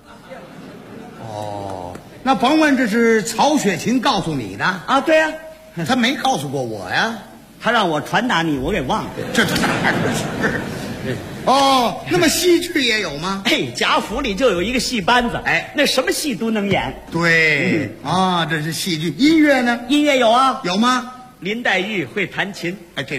那甭问，这是曹雪芹告诉你的对呀， 他没告诉过我呀， 他让我传达你，我给忘了。 这哪是？那么戏剧也有吗？ 贾府里就有一个戏班子，那什么戏都能演。 对，这是戏剧。音乐呢？ 音乐有啊。 有吗？ 林黛玉会弹琴， 这对。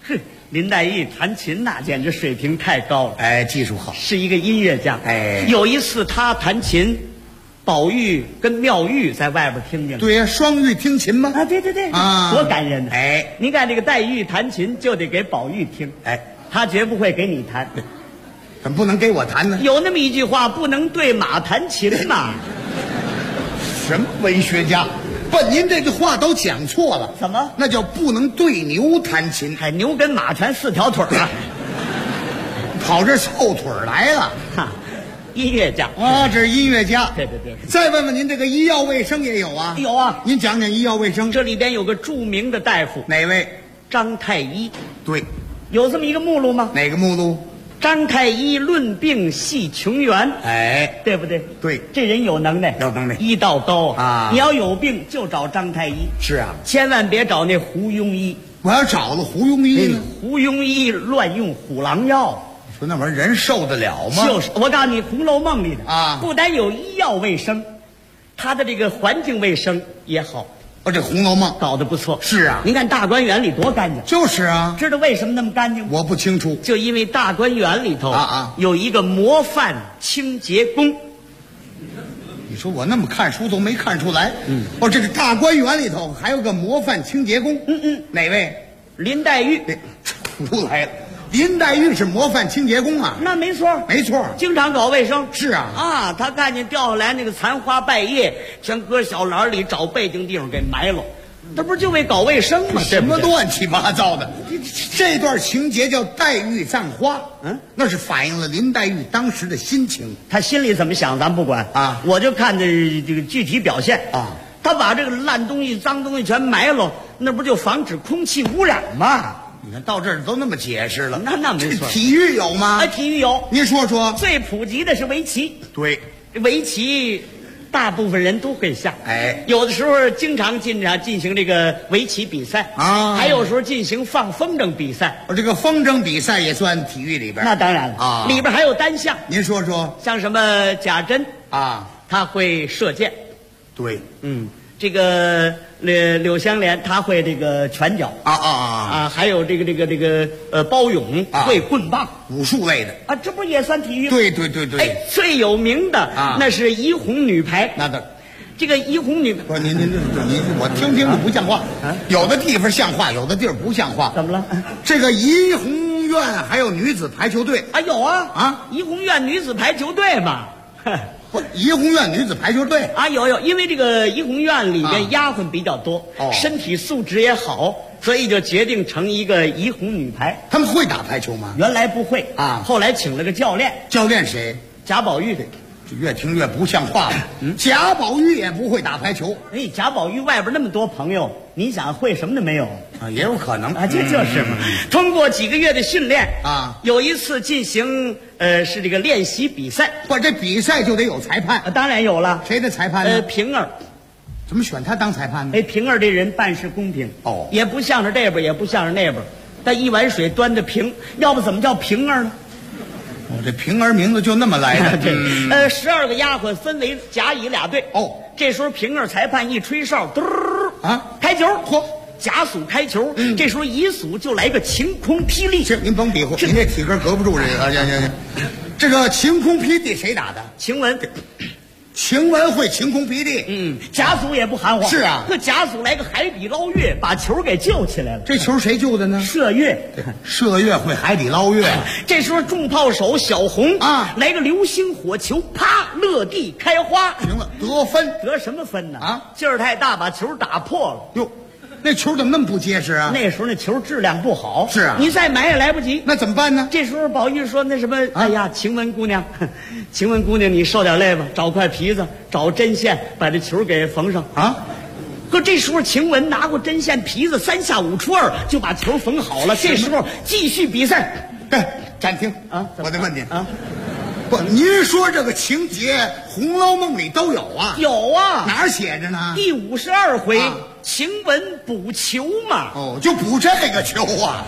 哼，林黛玉弹琴那简直水平太高了， 哎，技术好， 是一个音乐家。 哎， 有一次他弹琴，宝玉跟妙玉在外边听见了。 对呀，双玉听琴吗？ 啊，对对对， 啊， 多感人！ 哎， 您看这个黛玉弹琴就得给宝玉听， 哎， 他绝不会给你弹。 怎么不能给我弹呢？ 有那么一句话，不能对马弹琴嘛。 什么文学家？不，您这个话都讲错了。 怎么？ 那叫不能对牛弹琴。 还牛跟马全4条腿啊， 跑这凑腿来了。 哈，音乐家啊，这是音乐家。 对对对。 再问问您，这个医药卫生也有啊？ 有啊。 您讲讲医药卫生。 这里边有个著名的大夫， 哪位？ 张太医。 对。 有这么一个目录吗？ 哪个目录？ 张太医论病系穷源， 哎， 对不对？ 对， 这人有能耐， 有能耐， 医道高啊！ 你要有病就找张太医。 是啊， 千万别找那胡庸医。 我要找了胡庸医呢？ 胡庸医乱用虎狼药， 说那玩意儿人受得了吗？ 就是，我告诉你，《红楼梦》里的啊， 不但有医药卫生，它的这个环境卫生也好。 哦，这《红楼梦》 搞得不错。 是啊， 您看大观园里多干净。 就是啊， 知道为什么那么干净吗？ 我不清楚。 就因为大观园里头有一个模范清洁工。 你说我那么看书都没看出来。哦，这个大观园里头还有个模范清洁工。哪位？ 林黛玉。 出来了。林黛玉是模范清洁工啊？ 那没错， 没错， 经常搞卫生。 是啊， 啊，他看见掉下来那个残花败叶，全搁小篮里找背景地方给埋了，这不是就为搞卫生吗？ 什么乱七八糟的！这段情节叫黛玉葬花，那是反映了林黛玉当时的心情。 她心里怎么想，咱不管啊，我就看这个具体表现啊。她把这个烂东西、脏东西全埋了，那不就防止空气污染吗？ 你看到这儿都那么解释了， 那没错。 体育有吗？ 体育有。 您说说。 最普及的是围棋。 对， 围棋大部分人都会下。 哎， 有的时候经常进行这个围棋比赛啊，还有时候进行放风筝比赛。 这个风筝比赛也算体育里边？ 那当然了啊，里边还有单项。 您说说。 像什么贾珍啊， 他会射箭。 对， 这个柳湘莲他会这个拳脚还有这个包勇会棍棒， 武术类的啊，这不也算体育吗？ 对对对对。 哎，最有名的那是怡红女排。 那的， 这个怡红女不是您我听听就不像话。有的地方像话，有的地儿不像话。 怎么了？ 这个怡红院还有女子排球队啊，有啊怡红院女子排球队嘛。 不，怡红院女子排球队啊，有，因为这个怡红院里面丫鬟比较多，身体素质也好，所以就决定成一个怡红女排。 他们会打排球吗？ 原来不会啊，后来请了个教练。 教练谁？ 贾宝玉。 越听越不像话了。贾宝玉也不会打排球。 哎，贾宝玉外边那么多朋友，你想会什么都没有啊？也有可能啊，这就是嘛。通过几个月的训练啊， 有一次进行是这个练习比赛。 不，这比赛就得有裁判。 当然有了。 谁的裁判呢？ 平儿。 怎么选他当裁判呢？ 哎，平儿这人办事公平也不像是这边，也不像是那边，他一碗水端着平，要不怎么叫平儿呢？ 这平儿名字就那么来的。 对，12个丫鬟分为甲乙俩队。这时候平儿裁判一吹哨，嘟开球，甲属开球。这时候乙属就来个晴空霹雳。 行，您甭比划，您这体格隔不住这个。行，这个晴空霹雳谁打的？ 晴雯。 晴雯会晴空霹雳。 贾属也不含糊。 是啊， 这贾属来个海底捞月，把球给救起来了。 这球谁救的呢？ 麝月。 麝月会海底捞月。 这时候重炮手小红来个流星火球，啪，落地开花。 行了，得分。 得什么分呢？劲儿太大，把球打破了。 哟，那球怎么那么不结实啊？ 那时候那球质量不好。 是啊， 你再买也来不及。 那怎么办呢？ 这时候宝玉说：“那什么，哎呀，晴雯姑娘，晴雯姑娘，你受点累吧，找块皮子，找针线，把这球给缝上啊。”可这时候晴雯拿过针线皮子，3下5除2就把球缝好了。这时候继续比赛。 暂停啊！我得问您啊，不，您说这个情节《红楼梦》里都有啊？ 有啊， 哪儿写着呢？ 第52回，晴雯补球嘛。 就补这个球啊！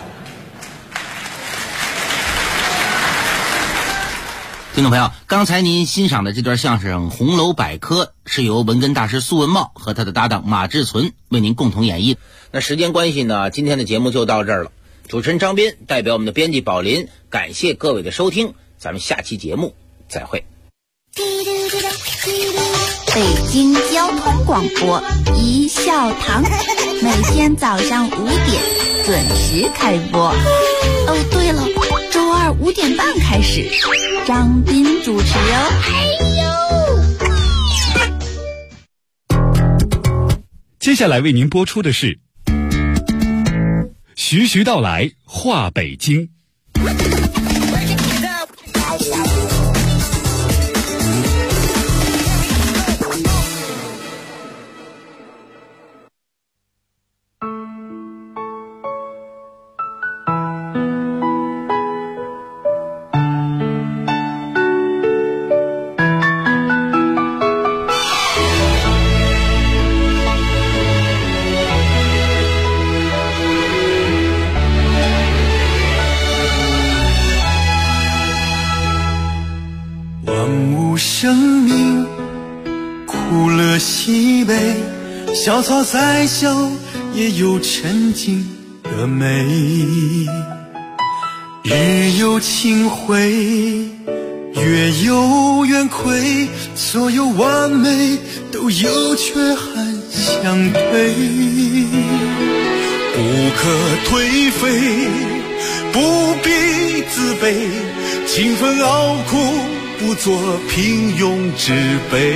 听众朋友，刚才您欣赏的这段相声《红楼百科》是由文根大师苏文茂和他的搭档马志存为您共同演绎。那时间关系呢，今天的节目就到这儿了。 主持人张斌代表我们的编辑宝林，感谢各位的收听，咱们下期节目再会。 北京交通广播一笑堂，每天早上5点准时开播。哦，对了，周二5点半开始，张斌主持哦。 接下来为您播出的是徐徐道来话北京。 生命苦乐喜悲，小草再小也有沉静的美，日有清辉，月有圆亏，所有完美都有缺憾相对，不可颓废，不必自卑，勤奋熬苦不做平庸之辈，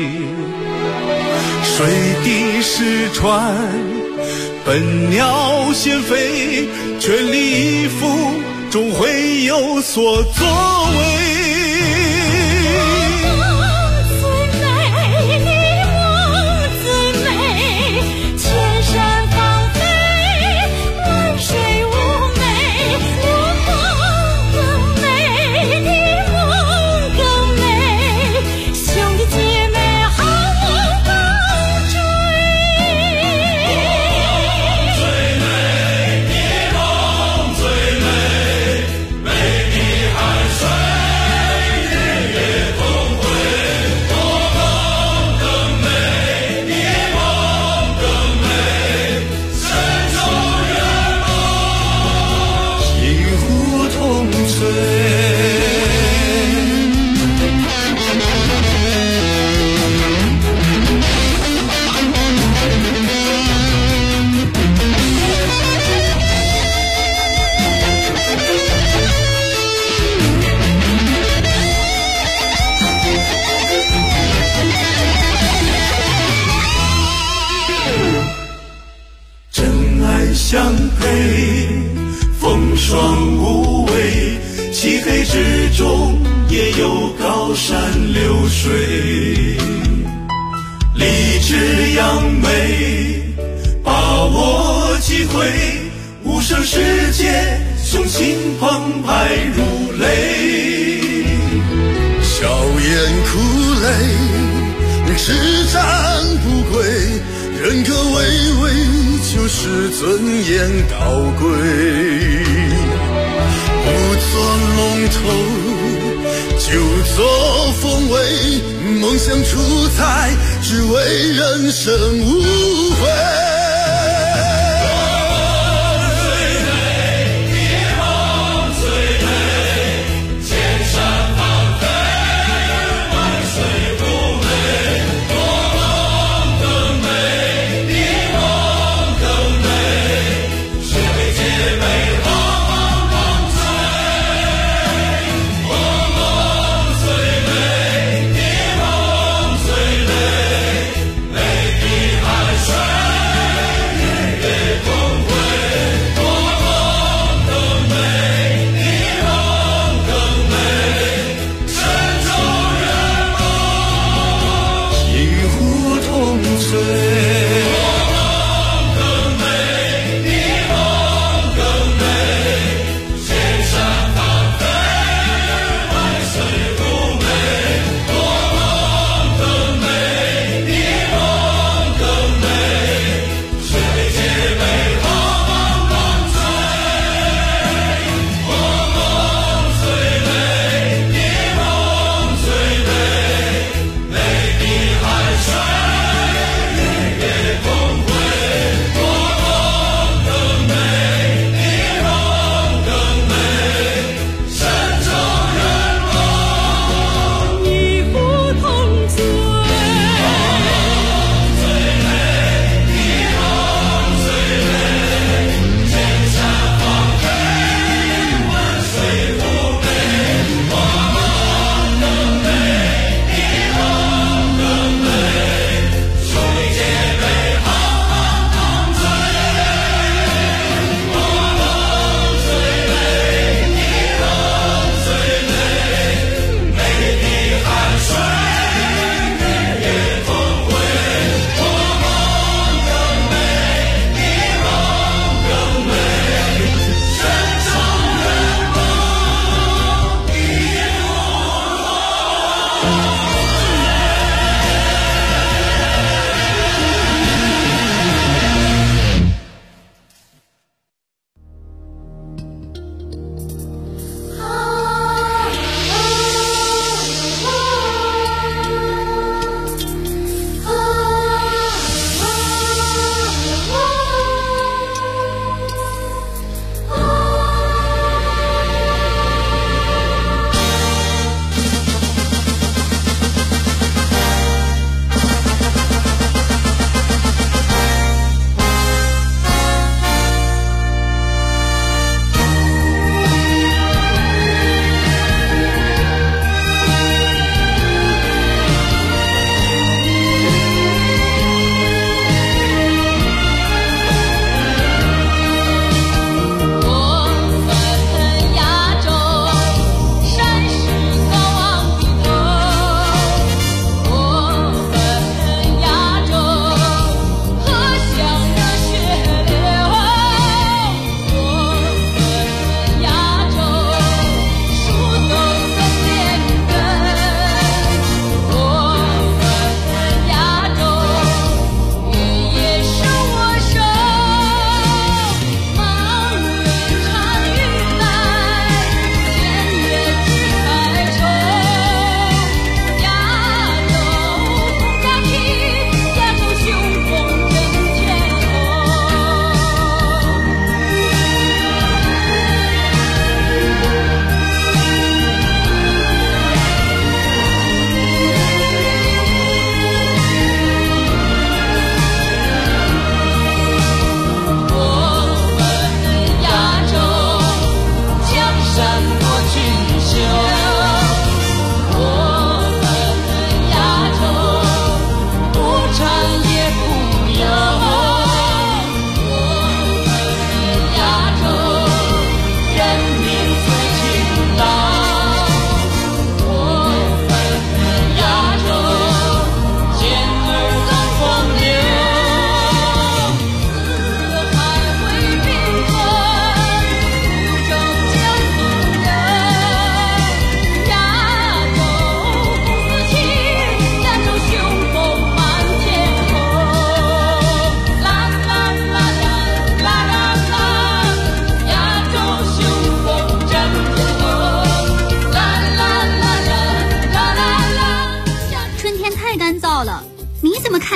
水滴石穿，笨鸟先飞，全力以赴终会有所作为。相配，风霜无畏，漆黑之中也有高山流水，立志扬眉，把握机会，无声世界，雄心澎湃如雷，笑颜苦泪，叱咤不归，人格巍巍，就是尊严高贵，不做龙头，就做凤尾，梦想出彩，只为人生无悔。水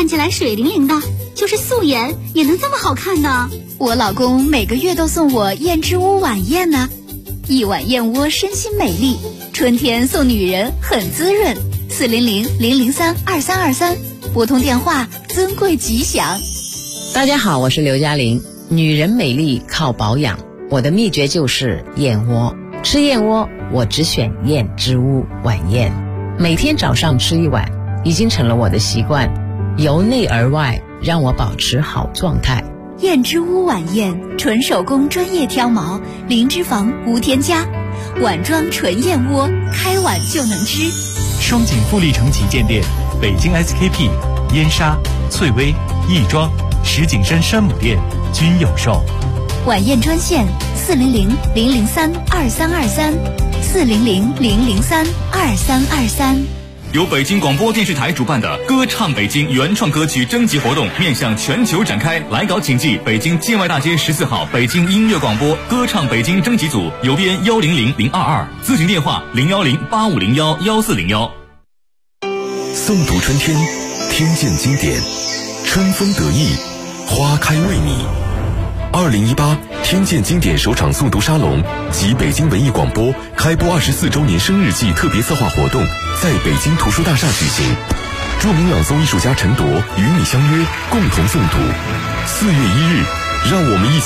看起来水灵灵的，就是素颜也能这么好看的。 我老公每个月都送我燕之屋晚宴呢，一碗燕窝身心美丽，春天送女人很滋润。400-003-2323，拨通电话，尊贵吉祥。 大家好，我是刘嘉玲。女人美丽靠保养，我的秘诀就是燕窝。吃燕窝，我只选燕之屋晚宴，每天早上吃一碗，已经成了我的习惯，由内而外让我保持好状态。 燕之屋晚宴，纯手工专业挑毛，零脂肪无添加，碗装纯燕窝，开碗就能吃。 双井富力城旗舰店、北京 SKP、燕莎、翠微、亦庄、石景山山姆店均有售。 晚宴专线400-003-2323，400-003-2323。 由北京广播电视台主办的歌唱北京原创歌曲征集活动面向全球展开，来稿请寄北京建外大街14号北京音乐广播歌唱北京征集组，邮编100022，咨询电话010-8501-1401。 诵读春天，听见经典，春风得意，花开为你。2018听见经典首场诵读沙龙及北京文艺广播开播24周年生日季特别策划活动在北京图书大厦举行，著名朗诵艺术家陈铎与你相约，共同诵读。4月1日，让我们一起